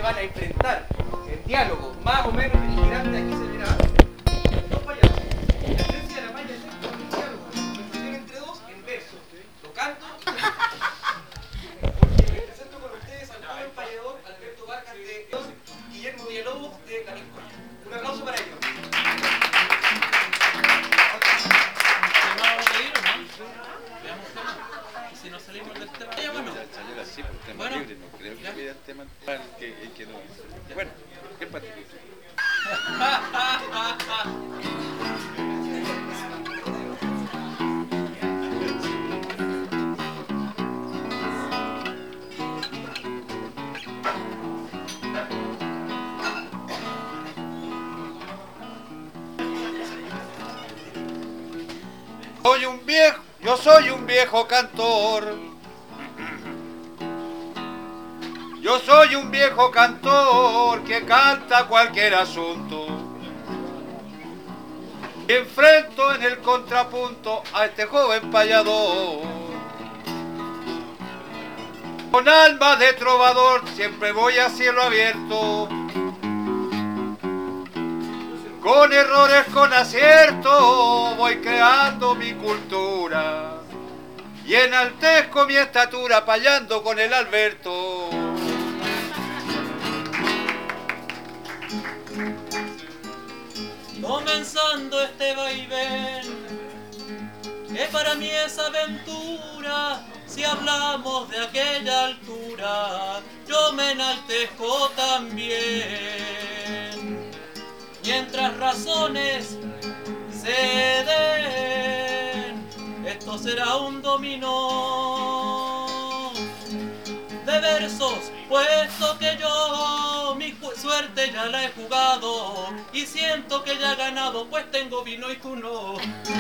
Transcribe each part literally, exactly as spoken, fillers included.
van a enfrentar en diálogo más o menos beligerante. Aquí se verá dos payasos. La esencia de la malla es esto, un diálogo, una conversación entre dos en verso, tocando. Porque me presento con ustedes al joven payador Alberto Vargas de Guillermo Villalobos de La Victoria. Un aplauso para ellos. Si no salimos del tema, ya bueno. Señora, sí, por tema Bueno, libre, no creo que pida el tema que, el que no. Bueno, ¿qué pasa? Soy un viejo, yo soy un viejo cantor. Yo soy un viejo cantor que canta cualquier asunto. Y enfrento en el contrapunto a este joven payador. Con alma de trovador siempre voy a cielo abierto. Con errores, con acierto, voy creando mi cultura. Y enaltezco mi estatura payando con el Alberto. Comenzando este vaivén, que para mí es aventura. Si hablamos de aquella altura, yo me enaltezco también. Mientras razones se den, esto será un dominó de versos, puesto que yo mi suerte ya la he jugado y siento que ya he ganado, pues tengo vino y tú no.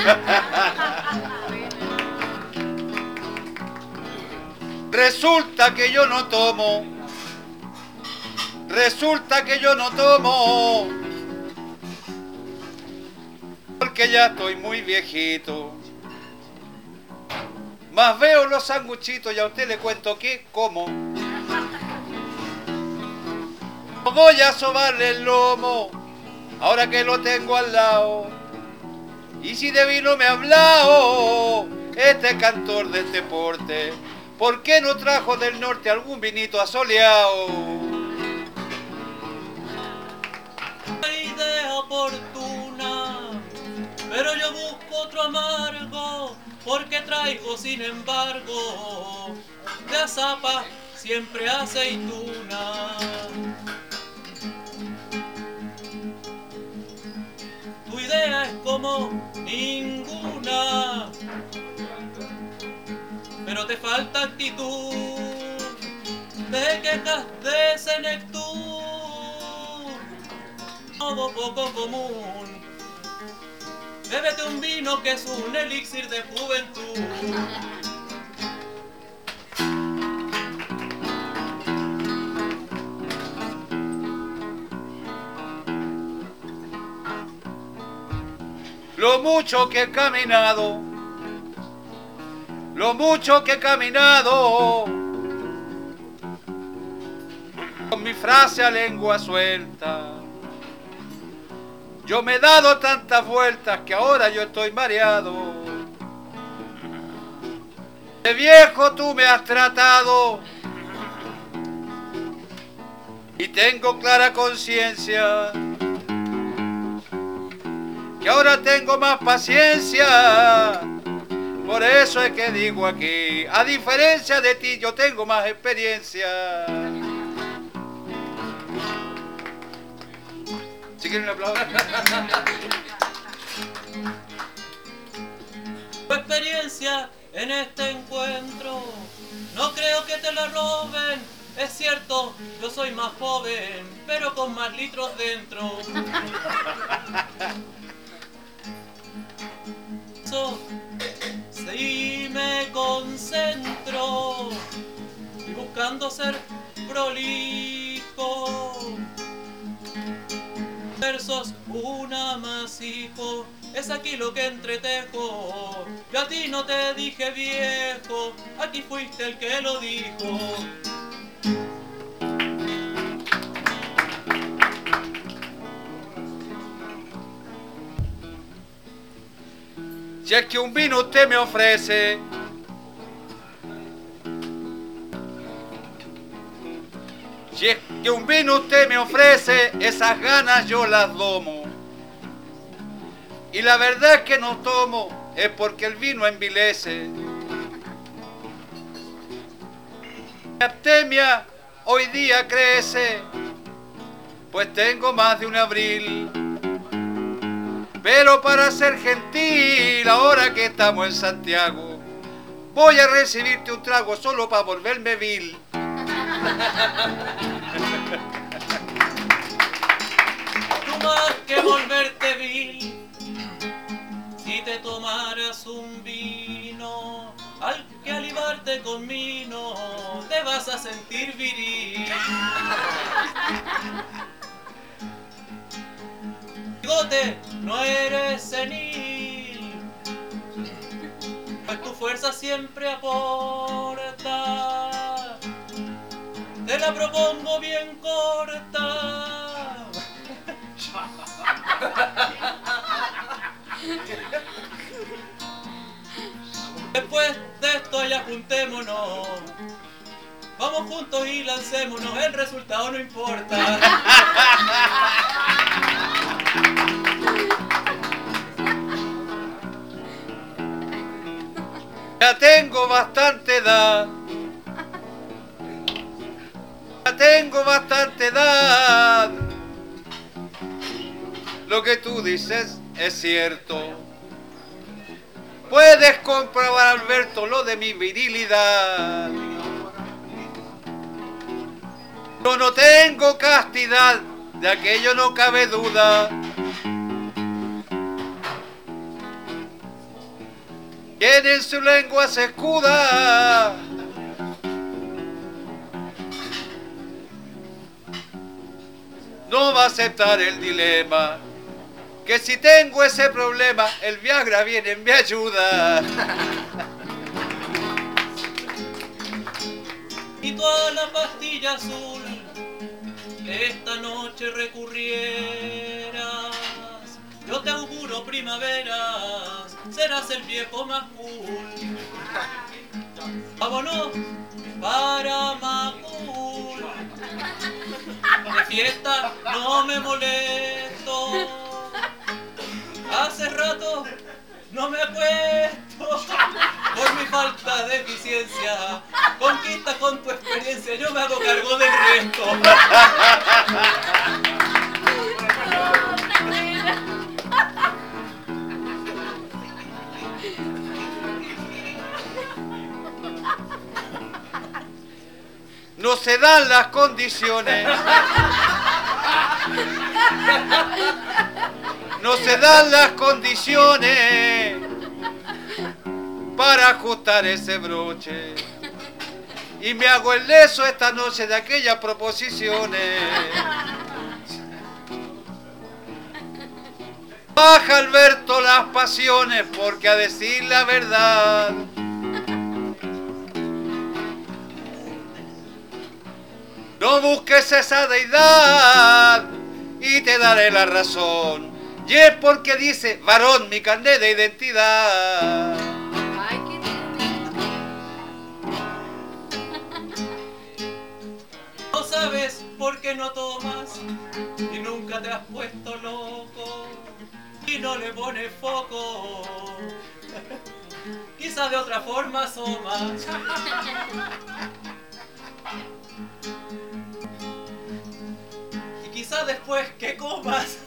Resulta que yo no tomo, resulta que yo no tomo, porque ya estoy muy viejito. Más veo los sanguchitos y a usted le cuento que como. Voy a sobarle el lomo, ahora que lo tengo al lado. Y si de vino me ha hablado este cantor de este porte, ¿por qué no trajo del norte algún vinito asoleado? Idea oportuna, pero yo busco otro amargo, porque traigo sin embargo de azapa siempre aceituna. Tu idea es como ninguna, pero te falta actitud, te quejas de senectud, todo poco común. Bébete un vino que es un elixir de juventud. Lo mucho que he caminado, lo mucho que he caminado, con mi frase a lengua suelta. Yo me he dado tantas vueltas que ahora yo estoy mareado. De viejo tú me has tratado y tengo clara conciencia que ahora tengo más paciencia. Por eso es que digo aquí, a diferencia de ti, yo tengo más experiencia. ¿Sí quieren un aplauso? Tu experiencia en este encuentro, no creo que te la roben. Es cierto, yo soy más joven, pero con más litros dentro. Si me concentro y buscando ser prolijo, versos un amasijo, es aquí lo que entretejo. Yo a ti no te dije viejo, aquí fuiste el que lo dijo. Si es que un vino usted me ofrece, si es que un vino usted me ofrece, esas ganas yo las domo. Y la verdad es que no tomo, es porque el vino envilece. Mi abstemia hoy día crece, pues tengo más de un abril. Pero para ser gentil, ahora que estamos en Santiago, voy a recibirte un trago solo para volverme vil. Tú más que volverte vil, si te tomaras un vino, al que alibarte con vino, te vas a sentir viril. Bigote, no eres senil, pues tu fuerza siempre aporta. Te la propongo bien corta. Después de esto ya juntémonos, vamos juntos y lancémonos, el resultado no importa. Ya tengo bastante edad, ya tengo bastante edad. Lo que tú dices es cierto. Puedes comprobar, Alberto, lo de mi virilidad. Yo no tengo castidad, de aquello no cabe duda. Quien en su lengua se escuda, no va a aceptar el dilema, que si tengo ese problema, el Viagra viene en mi ayuda. Y toda la pastilla azul, esta noche recurrieras, yo te auguro primaveras, serás el viejo más cool. Vámonos para Macul, de fiesta no me molesto, hace rato no me acuesto por mi falta de eficiencia. Conquista con tu experiencia, yo me hago cargo del resto. No se dan las condiciones, no se dan las condiciones para ajustar ese broche, y me hago el leso esta noche de aquellas proposiciones. Baja, Alberto, las pasiones, porque a decir la verdad, no busques esa deidad y te daré la razón. Y es porque dice varón mi carnet de identidad. Ay, qué No sabes por qué no tomas y nunca te has puesto loco y no le pones foco. Quizás de otra forma asomas. Y quizás después que comas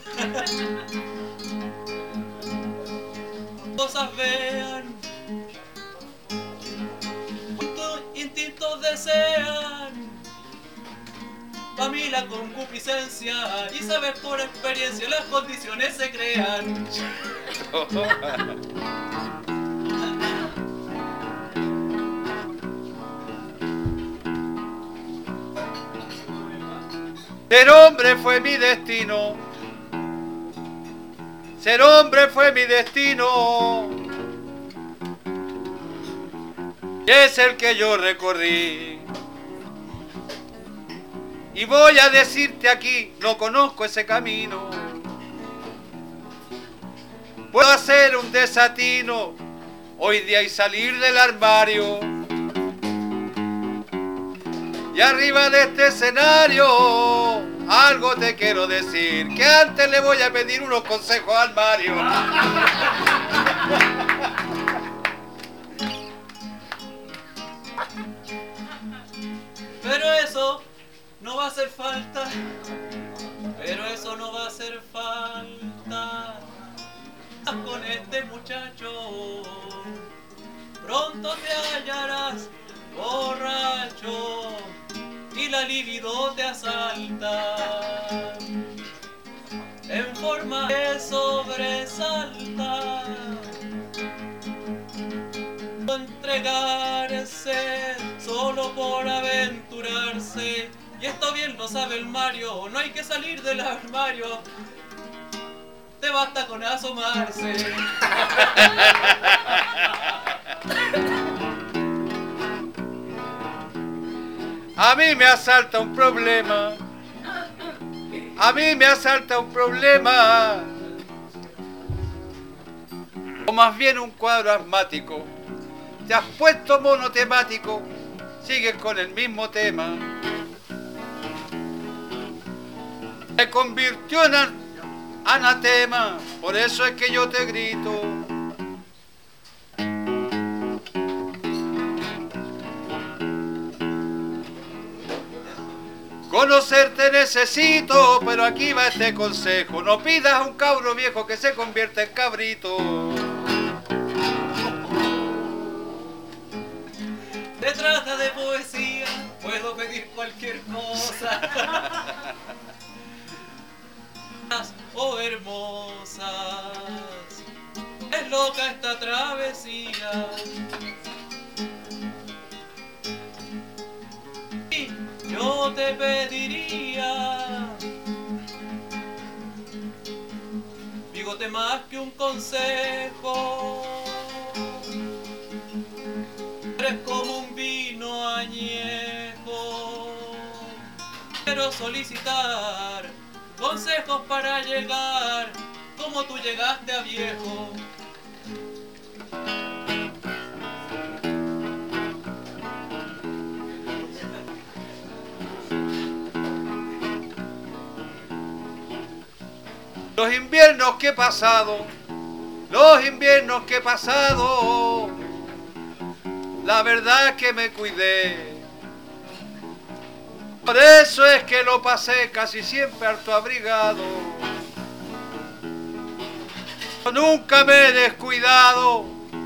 cosas vean, tus instintos desean. Pa' mí la concupiscencia, y sabes por experiencia, las condiciones se crean. Ser hombre fue mi destino, ser hombre fue mi destino, y es el que yo recorrí. Y voy a decirte aquí, no conozco ese camino. Puedo hacer un desatino hoy día y salir del armario. Y arriba de este escenario algo te quiero decir, que antes le voy a pedir unos consejos al Mario. Pero eso no va a hacer falta, pero eso no va a hacer falta con este muchacho. Pronto te hallarás borracho y la libido te asalta en forma de sobresalta. Entregarse solo por aventurarse, y esto bien lo sabe el Mario, no hay que salir del armario, te basta con asomarse. A mí me asalta un problema, a mí me asalta un problema, o más bien un cuadro asmático. Te has puesto monotemático, sigues con el mismo tema. Se convirtió en an anatema, por eso es que yo te grito. Conocerte necesito, pero aquí va este consejo. No pidas a un cabro viejo que se convierta en cabrito. Se trata de poesía, puedo pedir cualquier cosa. Oh hermosas, es loca esta travesía. Y yo te pediría, bigote, más que un consejo. Eres como un vino añejo. Quiero solicitar consejos para llegar como tú llegaste a viejo. Los inviernos que he pasado, los inviernos que he pasado, la verdad es que me cuidé. Por eso es que lo pasé casi siempre harto abrigado. Nunca me he descuidado,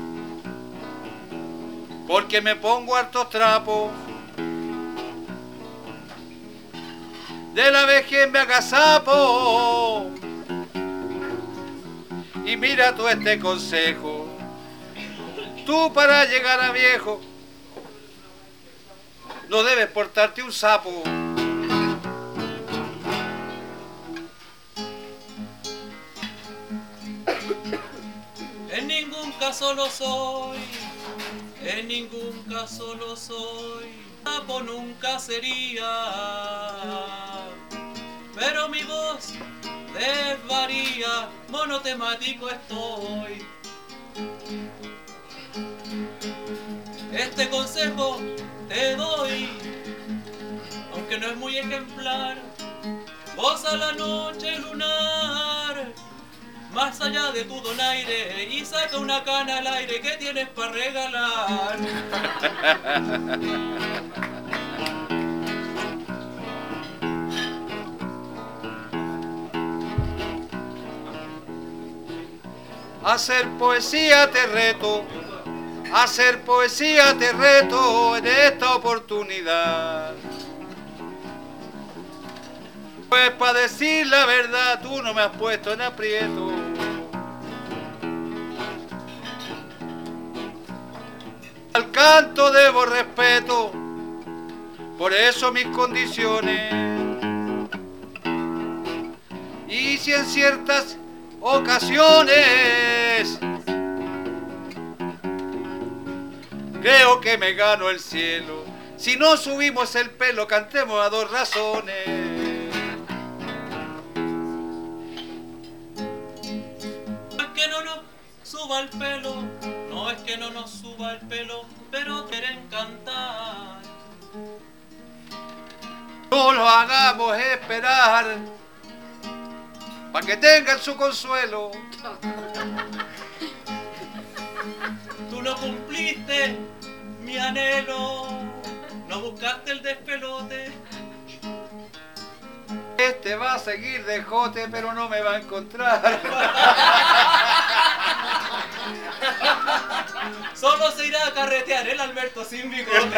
porque me pongo hartos trapos. De la vejez me agazapo. Y mira tú este consejo. Tú para llegar a viejo no debes portarte un sapo. En ningún caso lo soy, en ningún caso lo soy. Sapo nunca sería, pero mi voz desvaría, monotemático estoy. Este consejo te doy, aunque no es muy ejemplar. Goza la noche lunar, más allá de tu donaire, y saca una cana al aire que tienes para regalar. Hacer poesía te reto, hacer poesía te reto en esta oportunidad. Pues para decir la verdad tú no me has puesto en aprieto. Al canto debo respeto, por eso mis condiciones. Y si en ciertas ocasiones creo que me gano el cielo, si no subimos el pelo, cantemos a dos razones. Que no nos el pelo, no es que no nos suba el pelo, pero quieren cantar. No lo hagamos esperar, para que tengan su consuelo. Tú no cumpliste mi anhelo, no buscaste el despelote. Este va a seguir de jote, pero no me va a encontrar. Solo se irá a carretear el Alberto sin bigote.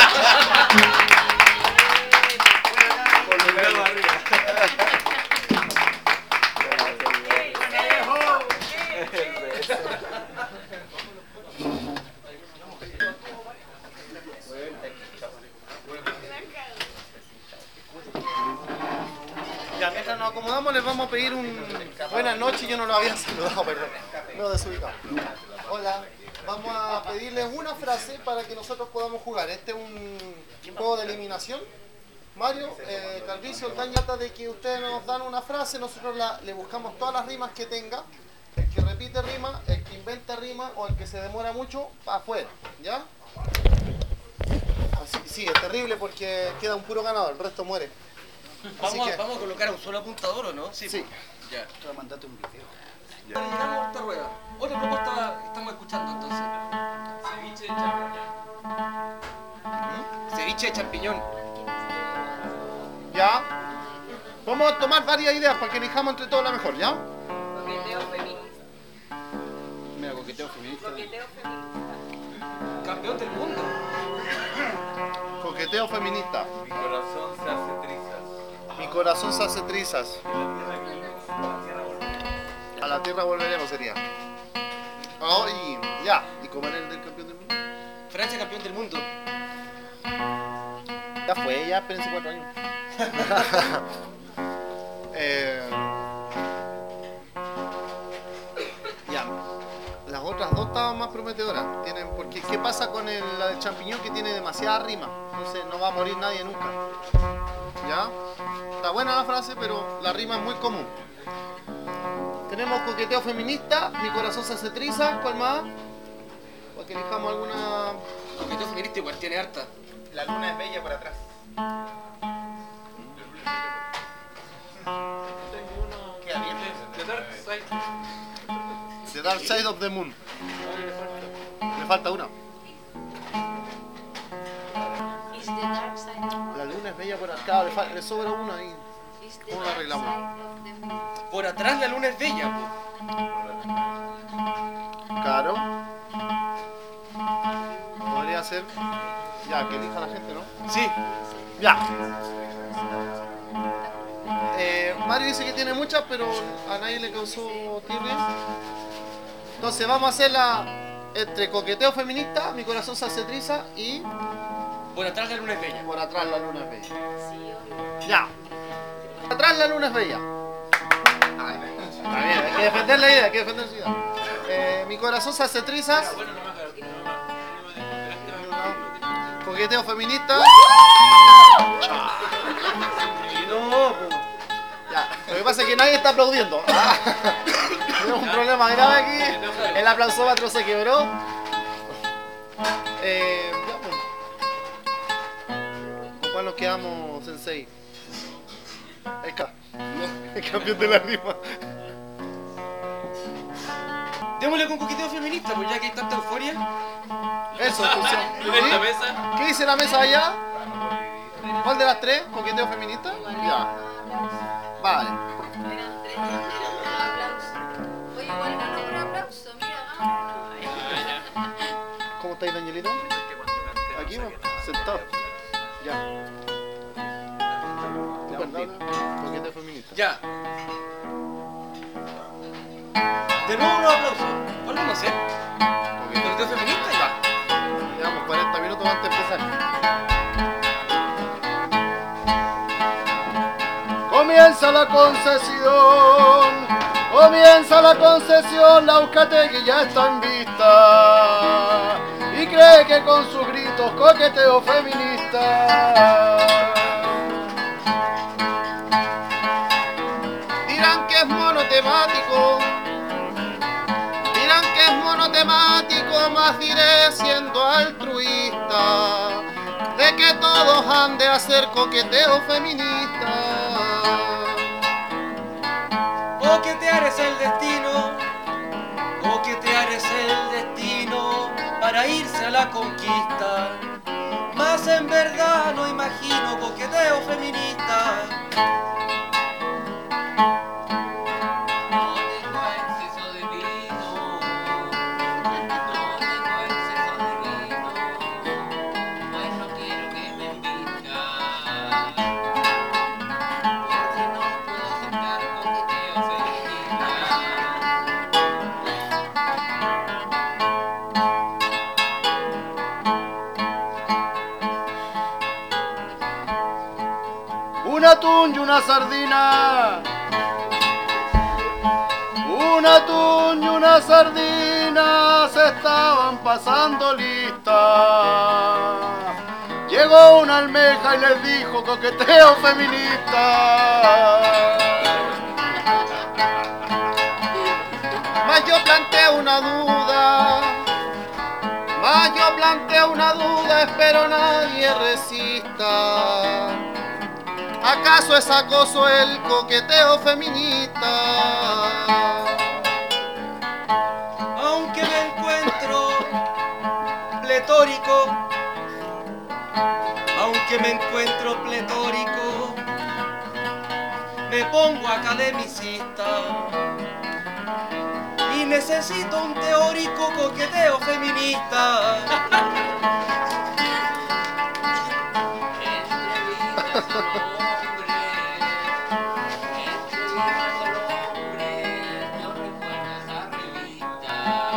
Ya, mientras nos acomodamos les vamos a pedir un... Buenas noches, yo no lo había saludado, perdón. No, desubicado. Hola, vamos a pedirles una frase para que nosotros podamos jugar. Este es un juego de eliminación. Mario, eh, Calvicio, dan trata de que ustedes nos dan una frase, nosotros la, le buscamos todas las rimas que tenga. El que repite rima, el que inventa rima o el que se demora mucho, para afuera, ¿ya? Así, sí, es terrible porque queda un puro ganador, el resto muere. Así Vamos, que- a, vamos a colocar un solo apuntador, ¿o no? Sí. Ya. Te voy a mandarte un video. Terminamos esta rueda. Otra propuesta estamos escuchando entonces. Ceviche de champiñón. Ceviche de champiñón. ¿Ya? Vamos a tomar varias ideas para que elijamos entre todos la mejor, ¿ya? Coqueteo feminista. Mira, coqueteo feminista. Coqueteo feminista. Campeón del mundo. Coqueteo feminista. Mi corazón se hace trizas. Mi corazón se hace trizas. A la tierra volveremos sería. Oh, y ya. ¿Y cómo era el del campeón del mundo? Francia campeón del mundo. Ya fue, ya espérense cuatro años. eh, ya. Las otras dos estaban más prometedoras. Tienen, porque ¿qué pasa con el, la del champiñón que tiene demasiada rima? Entonces no va a morir nadie nunca. ¿Ya? Está buena la frase, pero la rima es muy común. Tenemos coqueteo feminista, mi corazón se hace triza, ¿cuál más? Para que elijamos alguna... Coqueteo feminista igual tiene harta. La luna es bella por atrás. Queda bien. The Dark Side. The Dark Side of the Moon. Me falta una. Is the dark side of the moon. La luna es bella por acá, le, fa- le sobra una ahí. Is the ¿Cómo lo dark arreglamos? side of the moon. Por atrás la luna es bella, po. Claro. Podría ser. Ya, que elija la gente, ¿no? Sí. Ya. Eh, Mario dice que tiene muchas, pero a nadie le causó tirria. Entonces vamos a hacerla entre coqueteo feminista, mi corazón se hace triza y Por atrás la luna es bella. por atrás la luna es bella. Sí, obvio. Ya. Por atrás la luna es bella. Está bien, hay que defender la idea, hay que defender su idea. Eh, mi corazón se hace trizas. Bueno, no me acuerdo. Coqueteo feminista. No, po. Ya. Lo que pasa es que nadie está aplaudiendo. Ah. Tenemos un problema grave aquí. El aplausómetro se quebró. Eh, ya, pues. ¿Con cuál nos quedamos, Sensei? El, ca el campeón de la rima. Démosle con coqueteo feminista, pues ya que hay tanta euforia. Eso, funciona. ¿En esta mesa? ¿Qué dice la mesa allá? ¿Cuál de las tres? ¿Coqueteo feminista? Ya. Vale. Eran tres, eran tres aplausos. Oye, igual ganó por aplauso, mira, ah. ¿Cómo estáis, Danielito? Aquí, ¿no? Sentado. Ya. Estupendo. Coqueteo feminista. Ya. De nuevo unos aplausos. ¿Cuál vamos a hacer? Coqueteo. ¿Coqueteo feminista? Ya. Llevamos cuarenta minutos antes de empezar. Comienza la concesión, comienza la concesión, la Euskategui ya está en vista y cree que con sus gritos coqueteo feminista. Dirán que es monotemático, dirán que es monotemático. matemático, más diré siendo altruista, de que todos han de hacer coqueteo feminista. Coquetear es el destino, coquetear es el destino para irse a la conquista. Mas en verdad no imagino coqueteo feminista. No tengo exceso de vino, no tengo exceso de vino, pues no quiero que me invitan, porque no puedo aceptar coqueteo feminista. Un atún y una sardina, un atún y una sardina se estaban pasando listas. Llegó una almeja y les dijo coqueteo feminista. Mas yo planteo una duda, mas yo planteo una duda, espero nadie resista. ¿Acaso es acoso el coqueteo feminista? Aunque me encuentro pletórico, aunque me encuentro pletórico, me pongo academicista y necesito un teórico coqueteo feminista. Entrevistas solo hombres, entrevistas solo hombres, no recuerdo esa revista.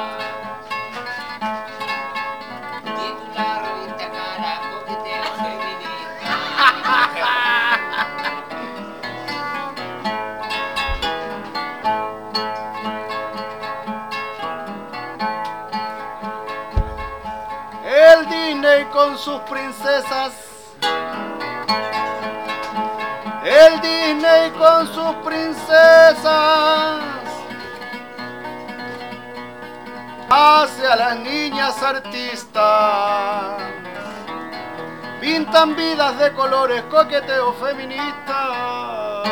Titular revista cara, coqueteo feminista. El Disney con sus princesas, el Disney con sus princesas, hace a las niñas artistas, pintan vidas de colores, coqueteo feminista.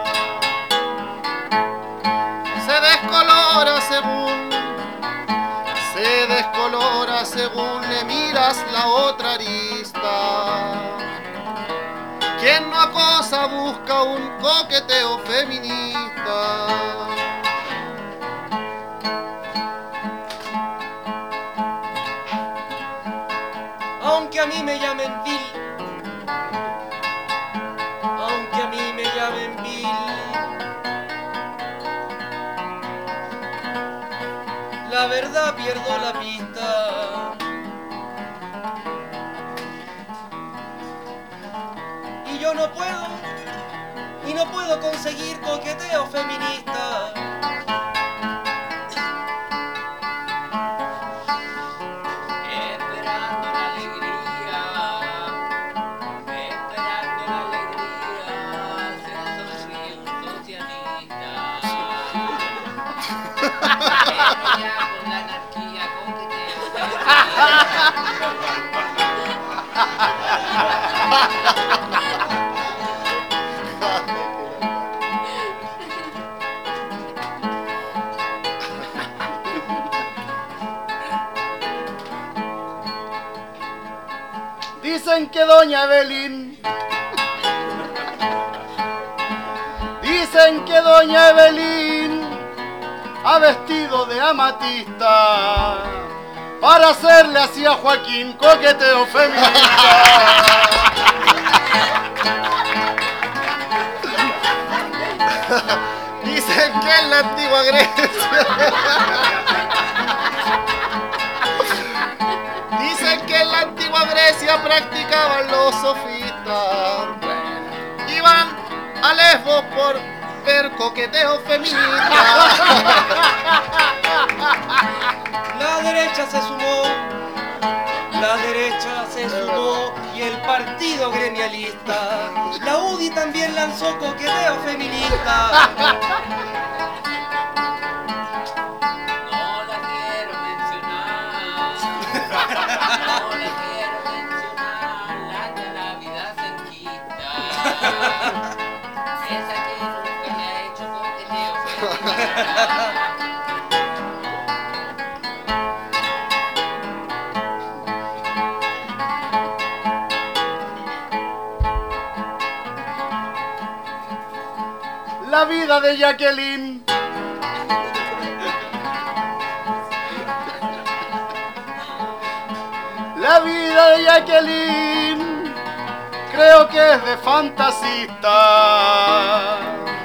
Se descolora según, se descolora según le miras la otra arista. Quien no acosa busca un coqueteo feminista. Aunque a mí me llamen Bill, aunque a mí me llamen Bill, la verdad pierdo la pista. Y yo no puedo, y no puedo conseguir coqueteo feminista. Esperando la alegría, esperando la alegría, se sonríe un socialista. Pero ya con la anarquía, coqueteo Dicen que doña Evelyn, dicen que doña Evelyn ha vestido de amatista para hacerle así a Joaquín coqueteo feminista. Dicen que en la antigua Grecia, dicen que en la antigua Grecia practicaban los sofistas. Iban a Lesbos por ver coqueteo feminista. La derecha se sumó, la derecha se sumó y el partido gremialista. La U D I también lanzó coqueteo feminista. no la quiero mencionar. Esa que nunca le ha hecho coqueteo femenino. La vida de Jacqueline. La vida de Jacqueline creo que es de fantasista.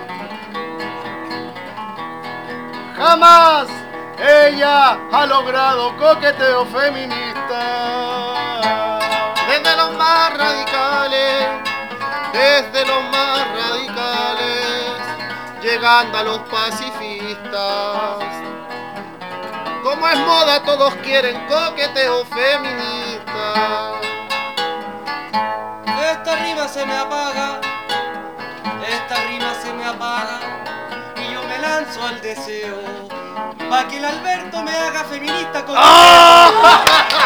Jamás ella ha logrado coqueteo feminista. Desde los más radicales, desde los más radicales, llegando a los pacifistas. Como es moda, todos quieren coqueteo feminista. Esta rima se me apaga, esta rima se me apaga, y yo me lanzo al deseo, pa' que el Alberto me haga feminista con... ¡Ah!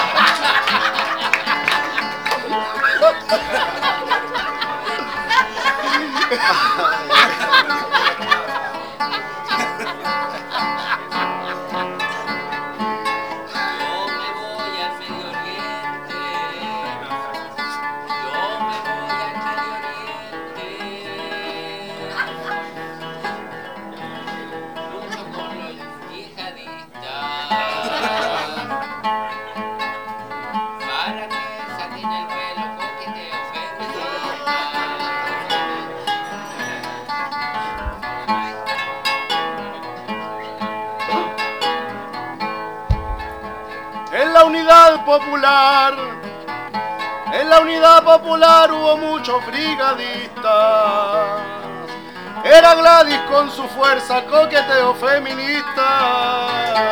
Popular, en la unidad popular hubo muchos brigadistas. Era Gladys con su fuerza, coqueteo feminista.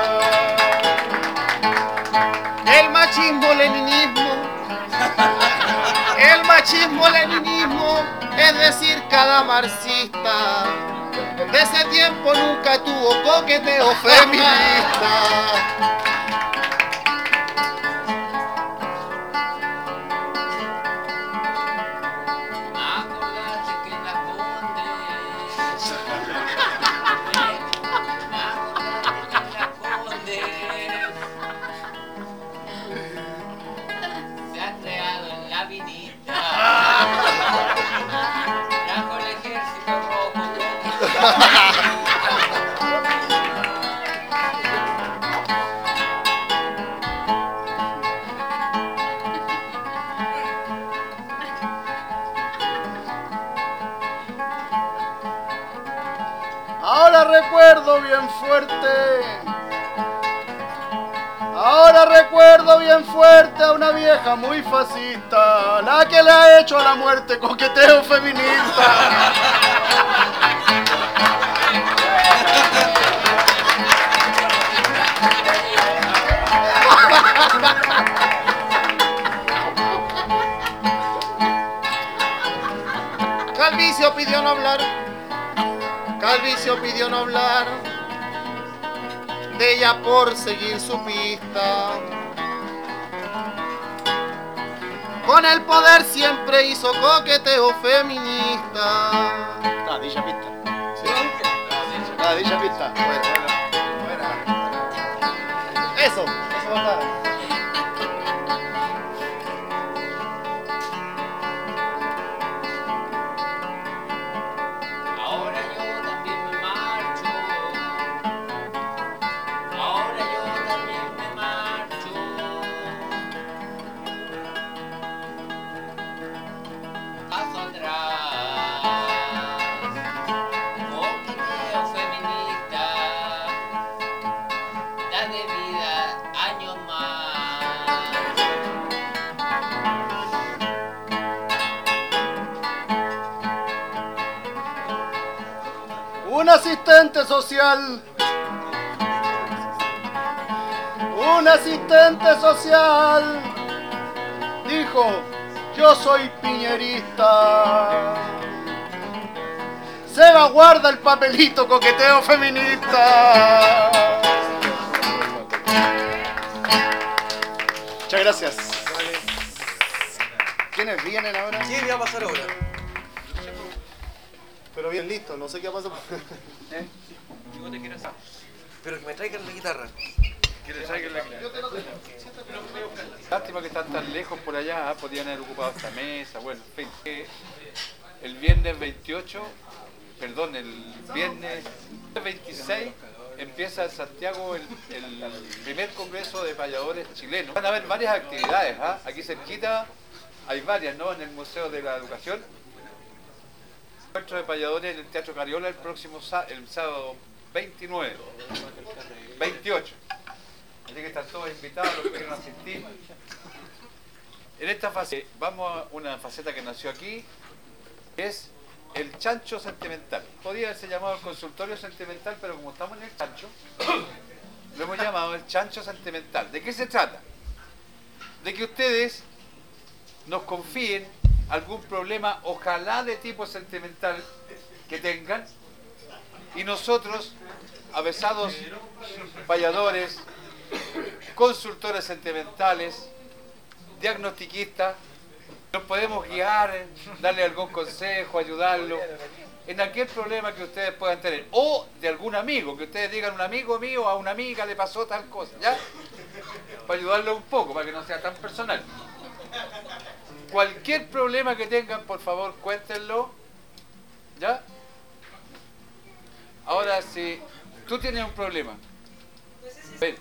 El machismo, leninismo, el machismo, leninismo, es decir, cada marxista de ese tiempo nunca tuvo coqueteo feminista. Ahora recuerdo bien fuerte, ahora recuerdo bien fuerte a una vieja muy fascista, la que le ha hecho a la muerte coqueteo feminista. Calvicio pidió no hablar, Calvicio pidió no hablar de ella por seguir su pista. Con el poder siempre hizo coqueteo feminista. Ah, dicha pista. Sí. Ah, dicha pista. Bueno, bueno. Eso, eso va a estar. Un asistente social, un asistente social dijo, yo soy piñerista. Seba guarda el papelito coqueteo feminista. Muchas gracias. ¿Quiénes vienen ahora? ¿Qué va a pasar ahora? Pero bien listo, no sé qué pasa. ¿Eh? Yo te quiero hacer. Pero que me traigan la guitarra. Que le traigan la Lástima que están tan lejos por allá, ¿eh? Podrían haber ocupado esta mesa, bueno, en fin. Eh, El viernes veintiocho, perdón, el viernes veintiséis empieza en Santiago el, el primer congreso de payadores chilenos. Van a haber varias actividades, ¿eh? Aquí cerquita hay varias, ¿no? En el Museo de la Educación. Encuentro de payadores en el Teatro Cariola el próximo el sábado veintinueve, veintiocho. Así que están todos invitados los que quieran asistir. En esta fase vamos a una faceta que nació aquí, que es el chancho sentimental. Podría haberse llamado el consultorio sentimental, pero como estamos en el chancho, lo hemos llamado el chancho sentimental. ¿De qué se trata? De que ustedes nos confíen algún problema, ojalá de tipo sentimental, que tengan, y nosotros, avesados payadores, consultores sentimentales, diagnostiquistas, nos podemos guiar, darle algún consejo, ayudarlo en aquel problema que ustedes puedan tener, o de algún amigo, que ustedes digan, un amigo mío a una amiga le pasó tal cosa, ¿ya? Para ayudarlo un poco, para que no sea tan personal. Cualquier problema que tengan, por favor, cuéntenlo, ¿ya? Ahora, si tú tienes un problema, ven.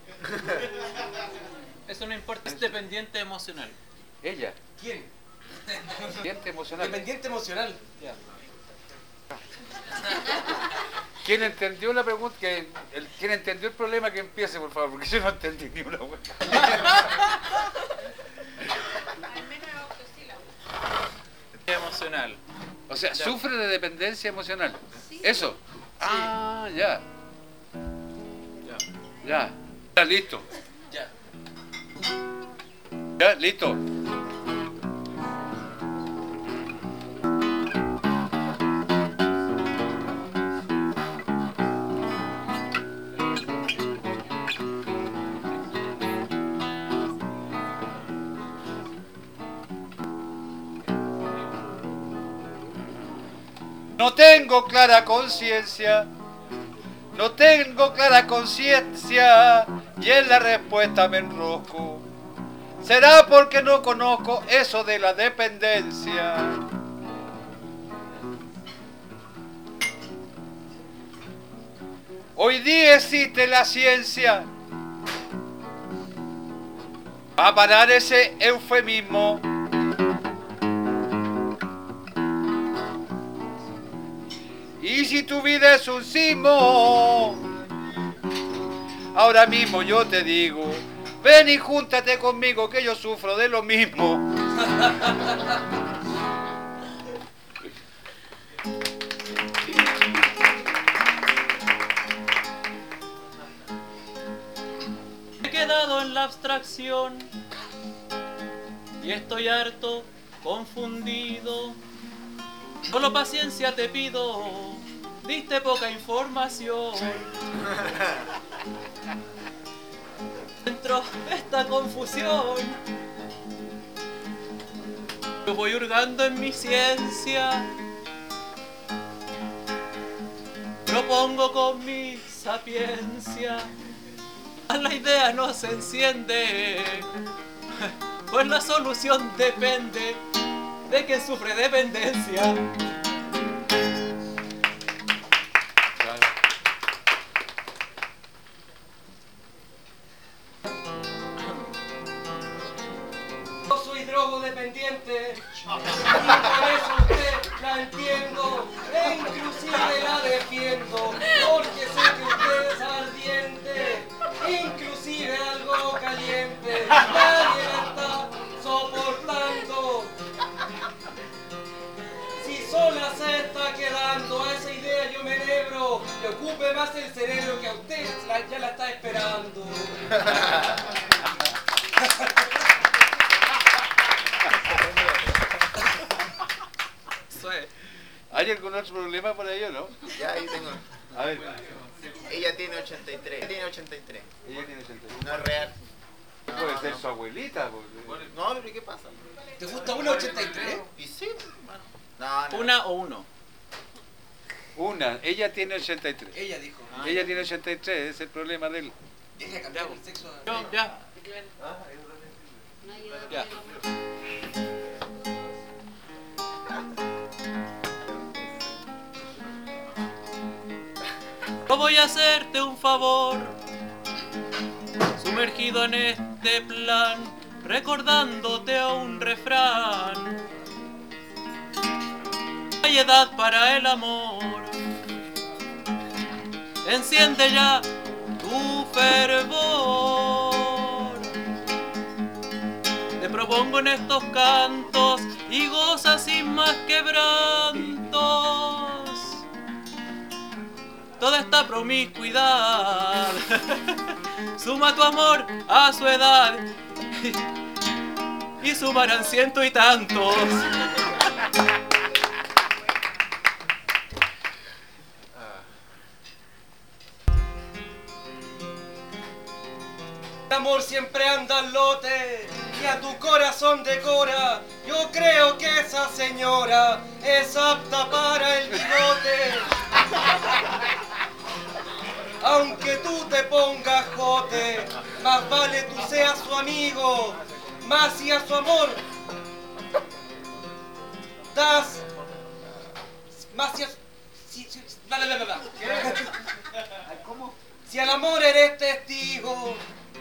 Eso no importa, es dependiente emocional. Ella, ¿Quién? dependiente emocional. Dependiente emocional. Ya. ¿Quién entendió la pregunta? Que el, ¿Quién entendió el problema que empiece, por favor? Porque yo no entendí ni una hueá. Al menos es octosílabo. Emocional. O sea, Ya. sufre de dependencia emocional. Sí. ¿Eso? Ah, ya. Ya. Ya. Ya, listo. Ya. Ya, listo. No tengo clara conciencia, no tengo clara conciencia, y en la respuesta me enrosco. ¿Será porque no conozco eso de la dependencia? Hoy día existe la ciencia para parar ese eufemismo. Y si tu vida es un sismo, ahora mismo yo te digo, ven y júntate conmigo que yo sufro de lo mismo. He quedado en la abstracción y estoy harto, confundido. Solo paciencia te pido, diste poca información. Dentro de esta confusión, yo voy hurgando en mi ciencia. Propongo con mi sapiencia, la idea no se enciende, pues la solución depende de quien sufre dependencia. Yo soy drogodependiente y por eso usted la entiendo e inclusive la defiendo, porque sé que usted es ardiente, inclusive algo caliente, nadie la está soportando. Si sola se está quedando a esa idea yo me enhebro, le ocupe más el cerebro que a usted la- ya la está esperando. Eso es. ¿Hay algún otro problema por ahí o no? Ya ahí tengo. A ver. Ella tiene ochenta y tres. Tiene ochenta y tres. Ella tiene ochenta. No es real. Puede ser su abuelita. Porque... No, pero ¿qué pasa? ¿Te gusta una ochenta y tres? Y sí, hermano. No, no. Una o uno. Una, ella tiene ochenta y tres. Ella dijo. Ah, Ella tiene ochenta y tres, es el problema de él. Deja de cambiar el sexo. Yo, ya. No ayuda a Ya. Yo voy a hacerte un favor, sumergido en este plan, recordándote a un refrán. Hay edad para el amor, enciende ya tu fervor. Te propongo en estos cantos y goza sin más quebrantos toda esta promiscuidad. Suma tu amor a su edad y sumarán ciento y tantos. El amor siempre anda al lote y a tu corazón decora. Yo creo que esa señora es apta para el bigote. Aunque tú te pongas jote, más vale tú seas su amigo. Más si a su amor das, más si a, si, si, bla, bla, bla, bla. Si al amor eres testigo,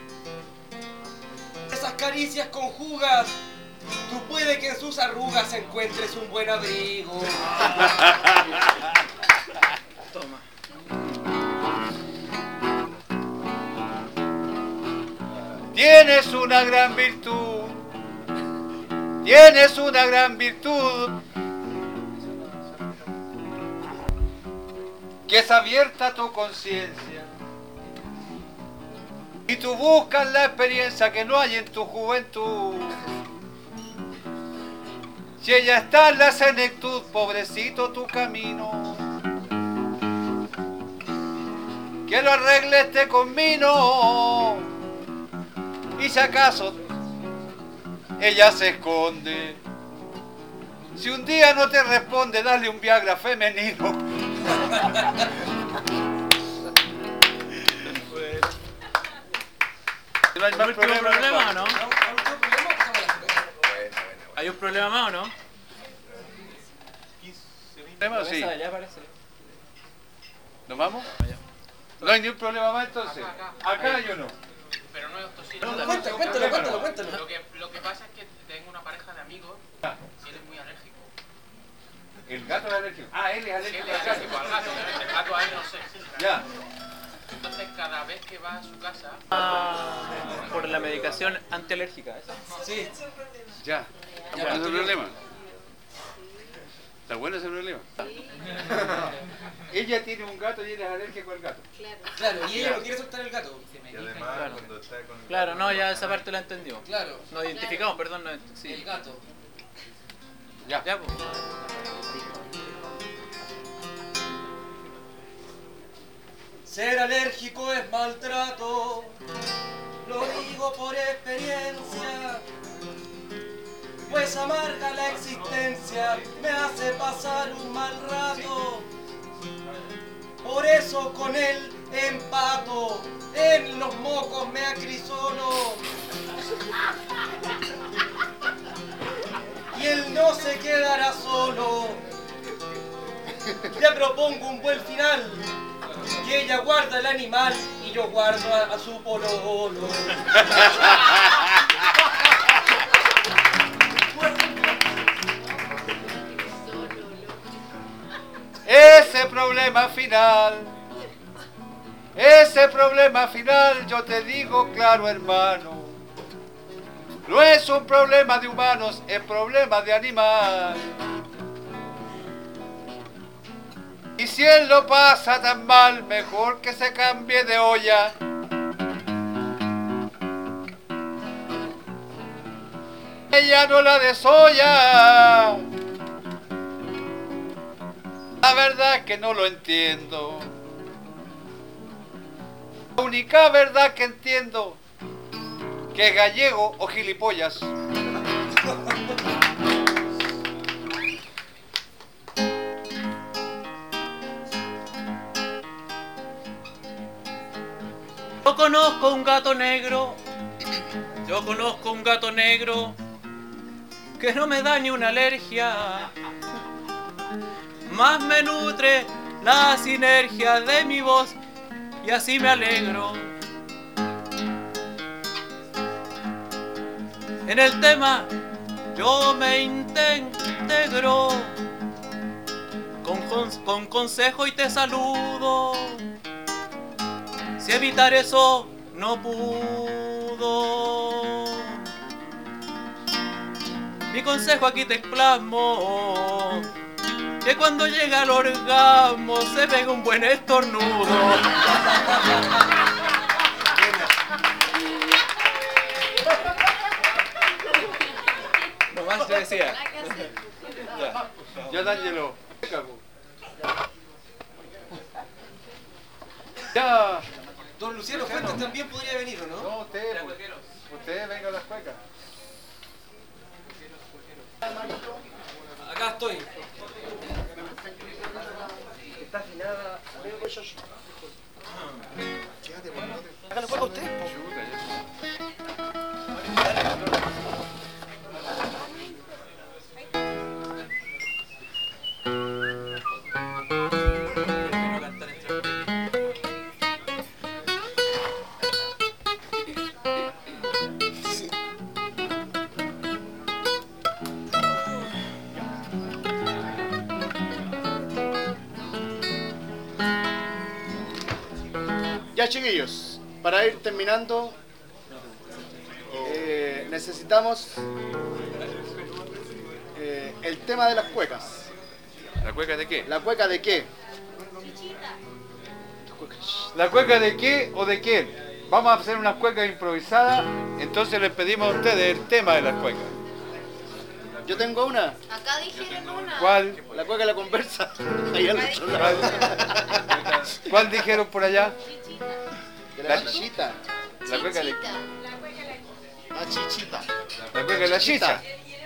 esas caricias conjugas, tú puede que en sus arrugas encuentres un buen abrigo. Toma. Tienes una gran virtud, tienes una gran virtud, que es abierta tu conciencia. Y tú buscas la experiencia que no hay en tu juventud. Si ella está en la senectud, pobrecito tu camino. Que lo arregle este convino. Y si acaso ella se esconde, si un día no te responde, dale un Viagra femenino. No hay más ¿Último problema, problema o no? ¿Algún problema o pasamos a la cerveza? ¿Hay un problema más o no? ¿Problema? Sí. Esa ya parece. ¿Nos vamos? No hay ni un problema más entonces. Acá yo no. Pero no es tosino. Cuéntalo, cuéntalo, cuéntalo, cuéntalo. Lo que, lo que pasa es que tengo una pareja de amigos y él es muy alérgico. El gato es alérgico. Ah, él es Él alérgico. es alérgico al gato, obviamente. El gato a él no sé. Ya. Entonces cada vez que va a su casa, Ah, por la medicación antialérgica. ¿Esa? Sí. Ya. Ya, ¿Cuál es el estoy problema? ¿Está bueno ese problema? Ella tiene un gato y él es alérgico al gato. Claro. Claro, y ella no quiere soltar el gato. Y además Claro. cuando está con el Claro, no, ya esa parte la entendimos. Claro, Nos identificamos, perdón, no, el sí. gato. Ya. Ya, pues. Ser alérgico es maltrato, lo digo por experiencia, pues amarga la existencia, me hace pasar un mal rato. Por eso con él empato, en los mocos me acrisono. Y él no se quedará solo. Le propongo un buen final. Que ella guarda el animal y yo guardo a, a su pololo. Ese problema final, ese problema final, yo te digo claro, hermano, no es un problema de humanos, es problema de animal. Y si él lo pasa tan mal, mejor que se cambie de olla. Ella no la desolla. La verdad es que no lo entiendo. La única verdad que entiendo que es gallego o gilipollas. Yo conozco un gato negro, yo conozco un gato negro que no me da ni una alergia, más me nutre la sinergia de mi voz y así me alegro. En el tema yo me integro con, con, con consejo y te saludo. Si evitar eso no pudo, mi consejo aquí te plasmo, que cuando llega el orgasmo se pega un buen estornudo. Nomás te decía. Ya, ya D'Angelo. Ya. Don Luciano Fuentes también podría venir, ¿o no? No, usted, usted venga a las cuecas. Acá estoy. Está afinada. Hágalo por usted. Ya, chiquillos, para ir terminando, eh, necesitamos eh, el tema de las cuecas. ¿La cueca de qué? ¿La cueca de qué? ¿La cueca de qué o de quién? Vamos a hacer unas cuecas improvisadas, entonces les pedimos a ustedes el tema de las cuecas. Yo tengo una. Acá dijeron una. ¿Cuál? La cueca de la conversa. Ahí al otro lado. ¿Cuál, ¿Cuál dijeron por allá? De la chichita. La cueca de... Chichita. La chichita. La cueca de la chicha.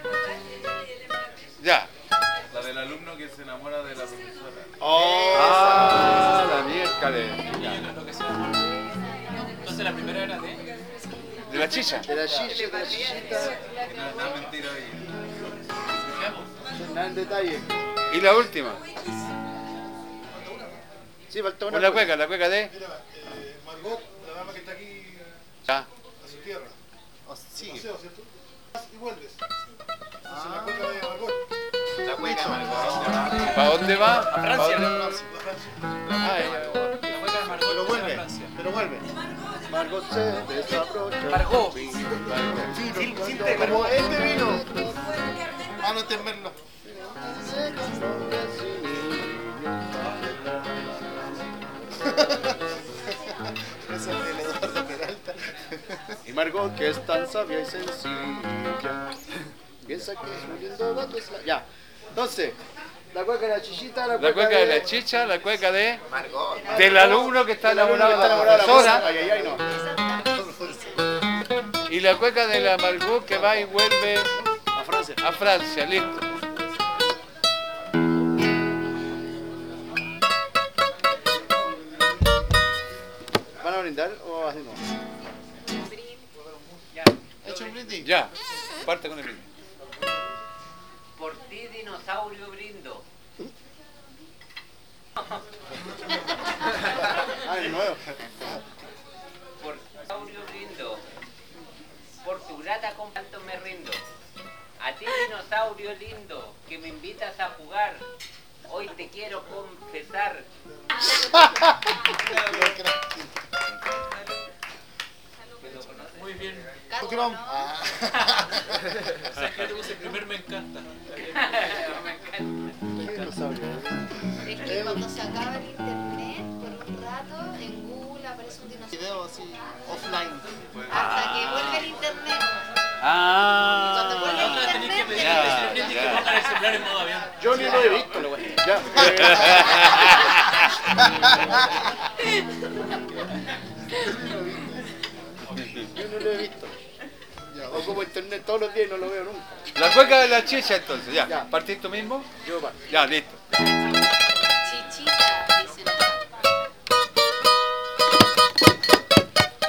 Ya. La del alumno que se enamora de la profesora. Oh, Ah, la miércoles. Entonces la primera era de... De la chicha. de la chicha, de la chichita. No, no, mentira ahí. Nada en detalle. Y la última. Sí, faltó una. Una cueca, la cueca de... Mira, eh, Margot, la dama que está aquí Ya. a su tierra. Oh, sigue. Paseo, ¿cierto? Y vuelves. Entonces la cueca de Margot. La cueca, Margot. ¿Para dónde va? A Francia. La Francia. Ay, Pero vuelve, pero vuelve. Margot se desabrocha. Margot. Como este vino. Ah, no entenderlo. Ese es el Eduardo Peralta. Y Margot, que es tan sabia y sencilla, piensa que es un lindo gato. Es la... Ya. Entonces, la cueca de la chichita, la cueca, la cueca de la chicha, la cueca de... Margot. Del alumno que está del alumno enamorado que de está la enamorado de la profesora. Ay, ay, ay, no. Y la cueca de la Margot que va y vuelve A Francia. a Francia. Listo. ¿Van a brindar o así no? ¿Hecho un brindis? Ya. Parte con el brindis. Por ti, dinosaurio, brindo. Ah, el nuevo. Por dinosaurio, brindo. Por tu grata companto me rindo. A ti, dinosaurio lindo, que me invitas a jugar. Hoy te quiero confesar. Muy bien. ¿Qué vamos? Ah. Secreto, ese primer me encanta. Dinosaurio. Es que cuando se acaba el internet, por un rato, en Google aparece un dinosaurio. Video así, offline. Hasta que vuelve el internet. Cuando Ah. vuelve el Ahora tenés que internet, pedir Ya, al presidente que ya. ponga el celular en modo avión. Yo ni lo he visto, lo güey. Ya. Yo no lo he visto. O como internet todos los días y no lo veo nunca. La cueca de la chicha entonces. Ya. Ya. ¿Partís tú mismo? Yo va. Ya, listo. chichita, dicen acá.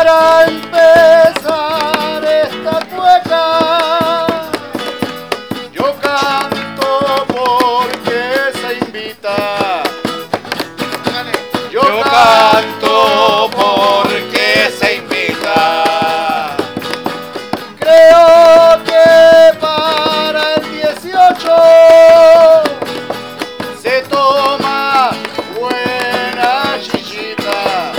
Para empezar esta cueca, yo canto porque se invita. Yo, Yo canto porque se invita. creo que para el dieciocho se toma buena chichita.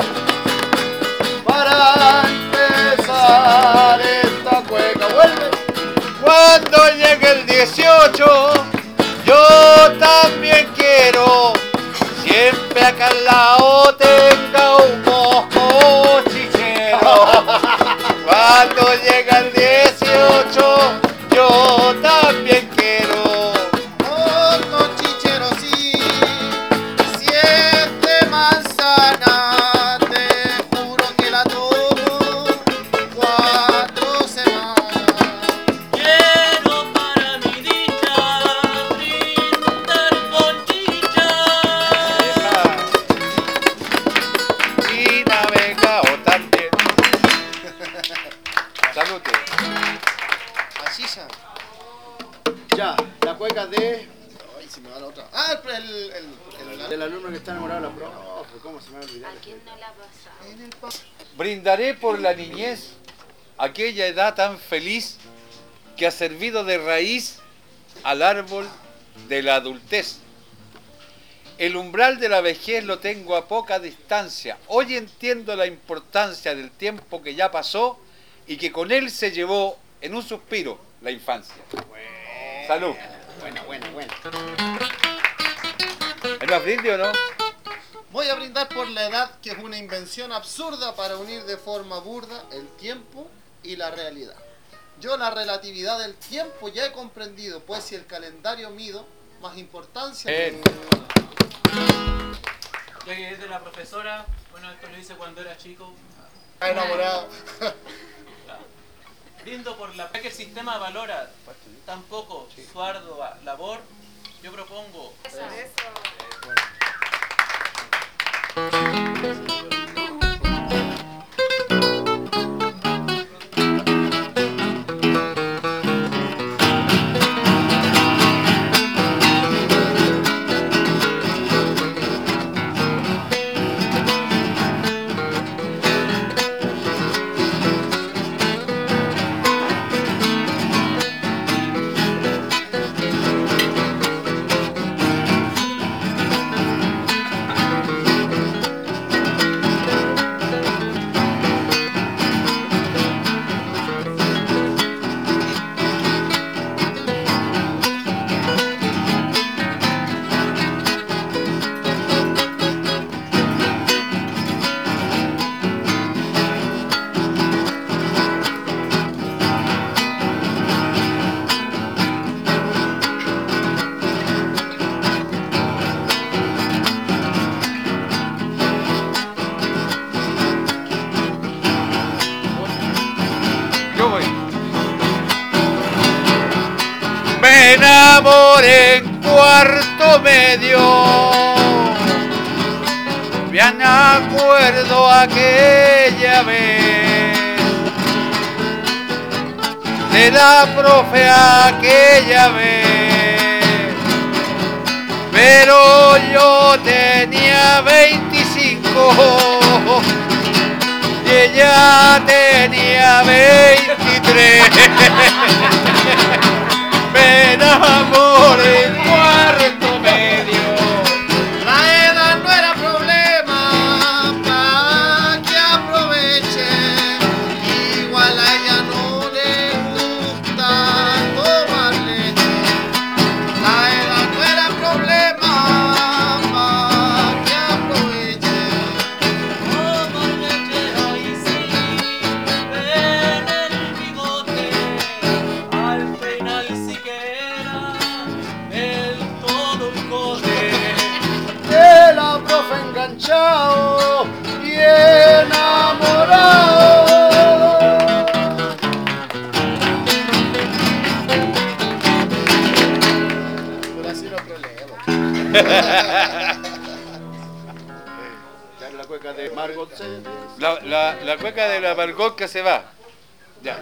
Para empezar esta cueca, vuelve. Cuando llegue el dieciocho, yo también quiero siempre acá al lado tenga un mosco chichero. Cuando llega el dieciocho, yo también quiero. Otro chichero sí, siete manzanas, te juro que la tomo cuatro semanas. Quiero para mi dicha brindar con chicha. Y navegado también. Salute. Así ya. Ya, la cueca de. Ay, se me va la otra. Ah, el, el, el, el, del alumno que está enamorado de la profe. ¿Cómo se me va a olvidar? ¿A quién no la pasa? En el pa- Brindaré por la niñez, aquella edad tan feliz que ha servido de raíz al árbol de la adultez. El umbral de la vejez lo tengo a poca distancia. Hoy entiendo la importancia del tiempo que ya pasó y que con él se llevó en un suspiro la infancia. Salud. Buena, buena, buena. ¿Es más brindis o no? Voy a brindar por la edad, que es una invención absurda para unir de forma burda el tiempo y la realidad. Yo la relatividad del tiempo ya he comprendido, pues si el calendario mido, más importancia... Bien. Ya que es de la profesora, bueno, esto lo hice cuando era chico. Está enamorado. Brindo por la que el sistema valora tampoco su ardua labor. Yo propongo Eso, eso. Yo voy. Me enamoré en cuarto medio. Bien acuerdo aquella vez de la profe aquella vez, pero yo tenía veinticinco y ella tenía veintitrés. Me enamoré en cuarto medio. La edad no era problema, para que aproveche. Igual a ella no le gusta tomar leche. La edad no era problema, para que aproveche. como el lechero y sí, en el bigote. Al final sí que era el todo un cote. De la profe enganchado y enamorado. Pero así no hay problema. Ya la cueca de Margot se... La, la, la cueca de la Margot que se va. Ya.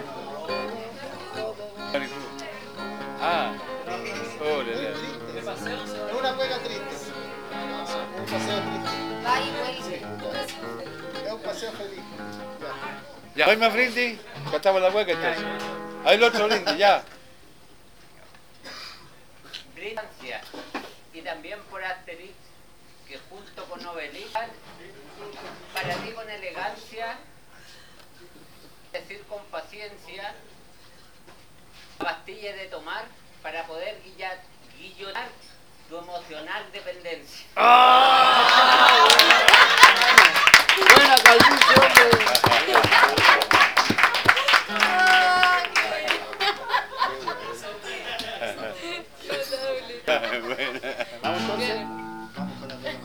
Ah. Oh, le, le. Es una cueca triste. Un paseo triste. Bye, güey. Sí, es un paseo feliz. Ya. ¿Hoy más Frindy? Contamos la cueca entonces. Ahí el otro Frindy, ya. Brindancia. Y también por Asterix, que junto con Obelix, para ti con elegancia, decir con paciencia, pastillas de tomar para poder guillar, guillonar tu emocional dependencia. ¡Ah! Buena calvicie, hombre. Vamos entonces. Vamos con la tía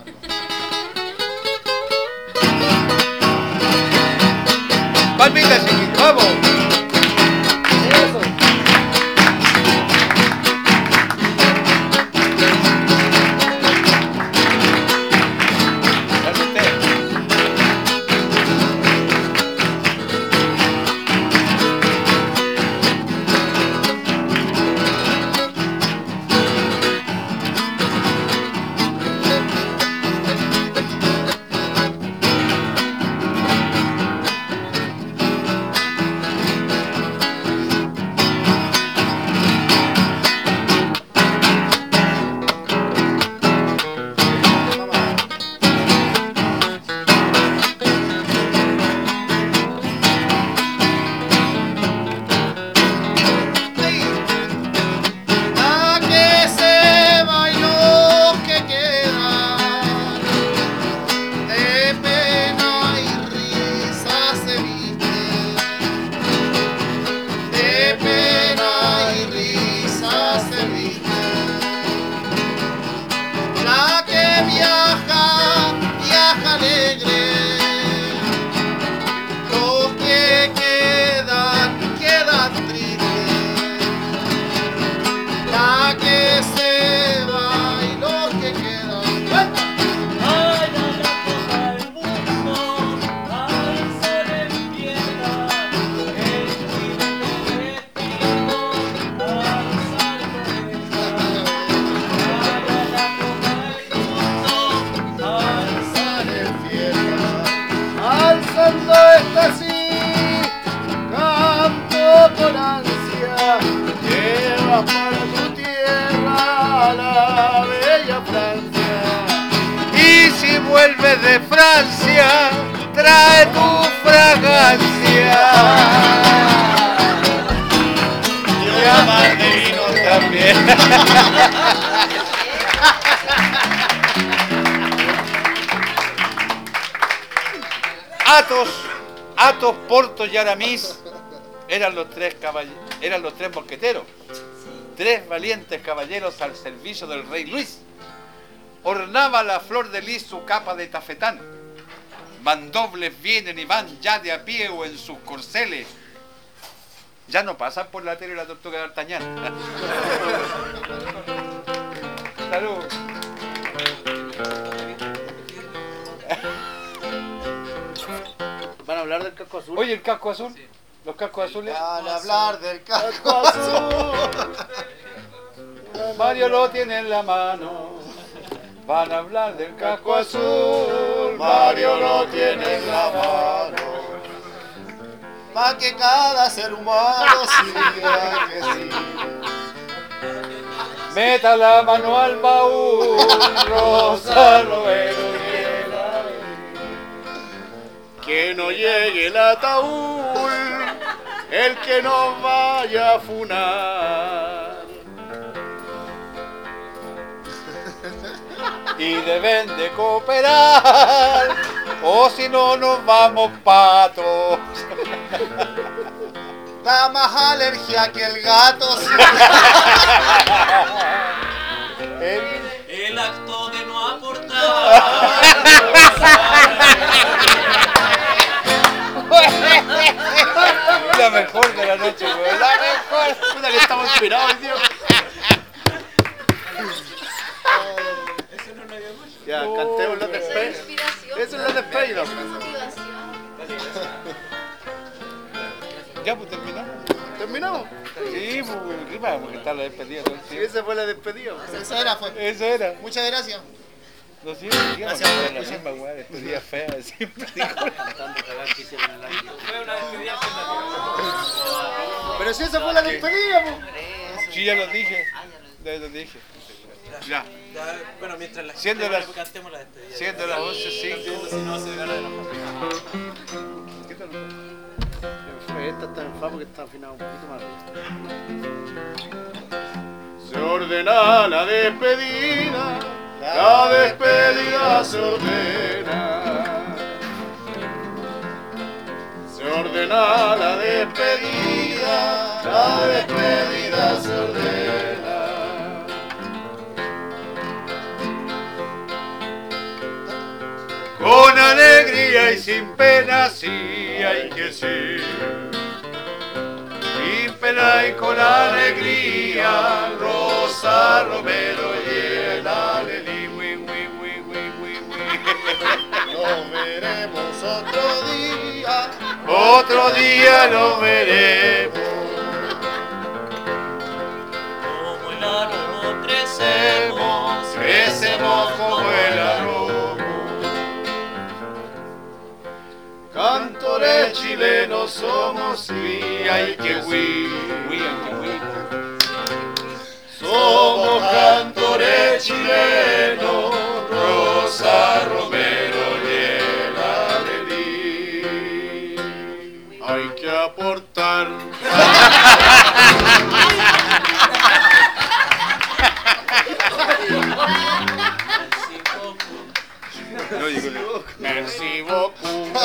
Margot. Palmita, sí, vamos. Eso. Vuelve de Francia, trae tu fragancia. Y amar de vino también. Athos, Athos, Porthos y Aramis eran los tres caballeros, eran los tres mosqueteros, tres valientes caballeros al servicio del rey Luis. Ornaba la flor de lis su capa de tafetán. Mandobles vienen y van ya de a pie o en sus corceles. Ya no pasan por la tele y la tortuga de D'Artagnan. Salud. ¿Van a hablar del casco azul? Oye, el casco azul. Los cascos azules. Van a hablar del casco azul. Mario lo tiene en la mano. Van a hablar del casco azul, Mario lo tiene en la mano. Pa' que cada ser humano siga que sí. Meta la mano al baúl, rosa, roero y el ave. Que no llegue el ataúd, el que nos vaya a funar. Y deben de cooperar, o si no nos vamos patos. Da más alergia que el gato. Sí. el... el acto de no aportar. La mejor de la noche, güey. La mejor. Puta que estamos inspirados, tío. Ya, cantemos los del P. Esa es la despedida. Motivación. Ya, pues terminamos. ¿Terminamos? Sí, pues, ¿qué más? Porque está la despedida todo el Sí, tiempo. esa fue la despedida. Eso era, fue. Eso era. Muchas gracias. No siempre digamos Gracias que por es la escuchar. misma weá, despedida fea de siempre. Fue una despedida Pero si esa fue la despedida, pues. Sí, ya lo dije. Ya lo dije. Ya. Ya, bueno, mientras la Siendo gente las- vuelve, cantemos la despedida. Siendo las once cinco. Si no, se gana de enojar. ¿Qué tal? Esta está en fa porque está afinada un poquito más arriba. Se ordena la despedida, la despedida se ordena. Se ordena la despedida, la despedida se ordena. Con alegría y sin pena, sí hay que ser. Sin pena y con alegría, Rosa Romero y el alelí, wi, wi, wi, wi, wi, wi. Nos veremos otro día. Otro día lo veremos. Como el árbol crecemos, Crecemos como el arroz. Cantores chilenos somos Y hay que huir. Somos cantores chilenos, Rosa Romero y el alelí. hay que aportar. No, digo, Merci beaucoup.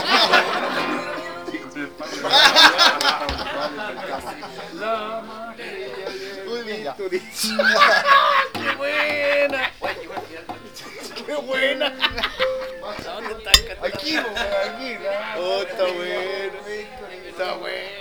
Muy bien, ya. ¡Qué buena! ¡Qué buena! ¿Dónde está el catalán? Aquí, po, aquí. Oh, está bueno. Está bueno.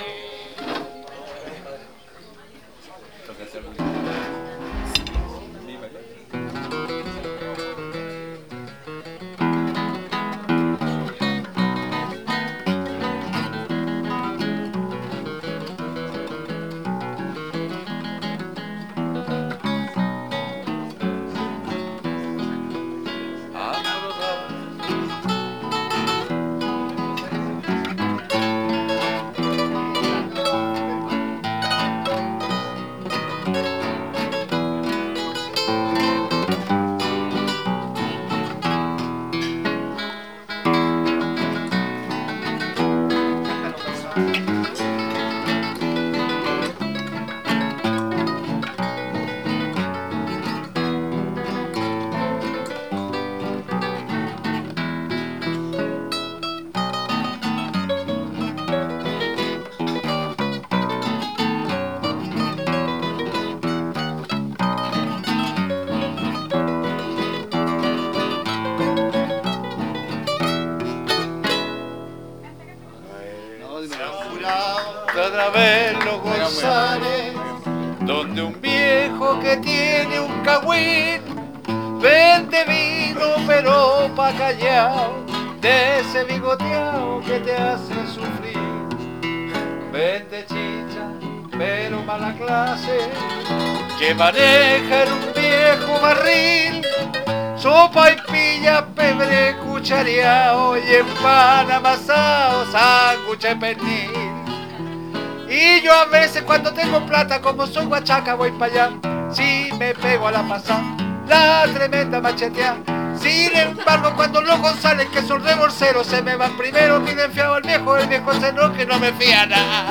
otra vez los González, donde un viejo que tiene un cagüín vende vino pero pa' callao, de ese bigoteado que te hace sufrir. Vende chicha pero mala clase, que maneja en un viejo barril, sopa y pilla, pebre cuchareado y en pan amasado, sándwich de pernil. Y yo a veces cuando tengo plata, como soy guachaca, voy para allá. Si me pego a la pasada, la tremenda machetea. Sin embargo, cuando los González, que son rebolseros, se me van primero, piden fiado al viejo, el viejo se no, que no me fía nada.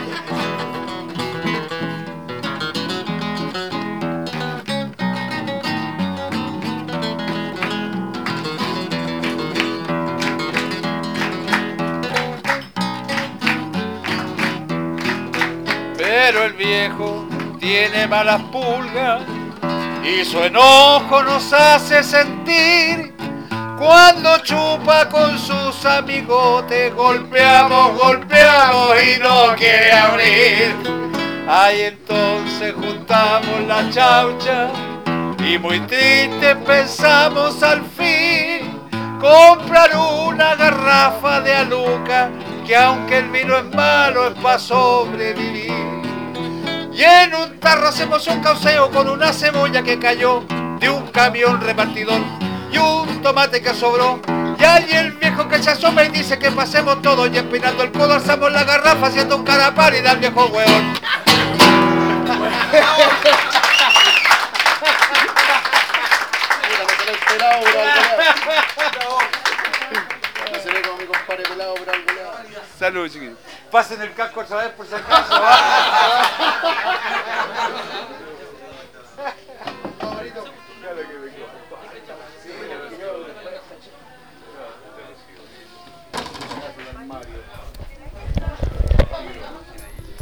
Pero el viejo tiene malas pulgas y su enojo nos hace sentir. Cuando chupa con sus amigotes, golpeamos, golpeamos y no quiere abrir. Ahí entonces juntamos la chaucha y muy triste pensamos al fin comprar una garrafa de aluca, que aunque el vino es malo es para sobrevivir. Y en un tarro hacemos un cauceo con una cebolla que cayó de un camión repartidor y un tomate que sobró. Y ahí el viejo que se asoma y dice que pasemos todos, y empinando el codo alzamos la garrafa haciendo un carapar y da al viejo hueón. Pelado, bravo. No se ve como mi compadre pelado, bravo. Salud, chiquillos. Pasen el casco otra vez por si acaso.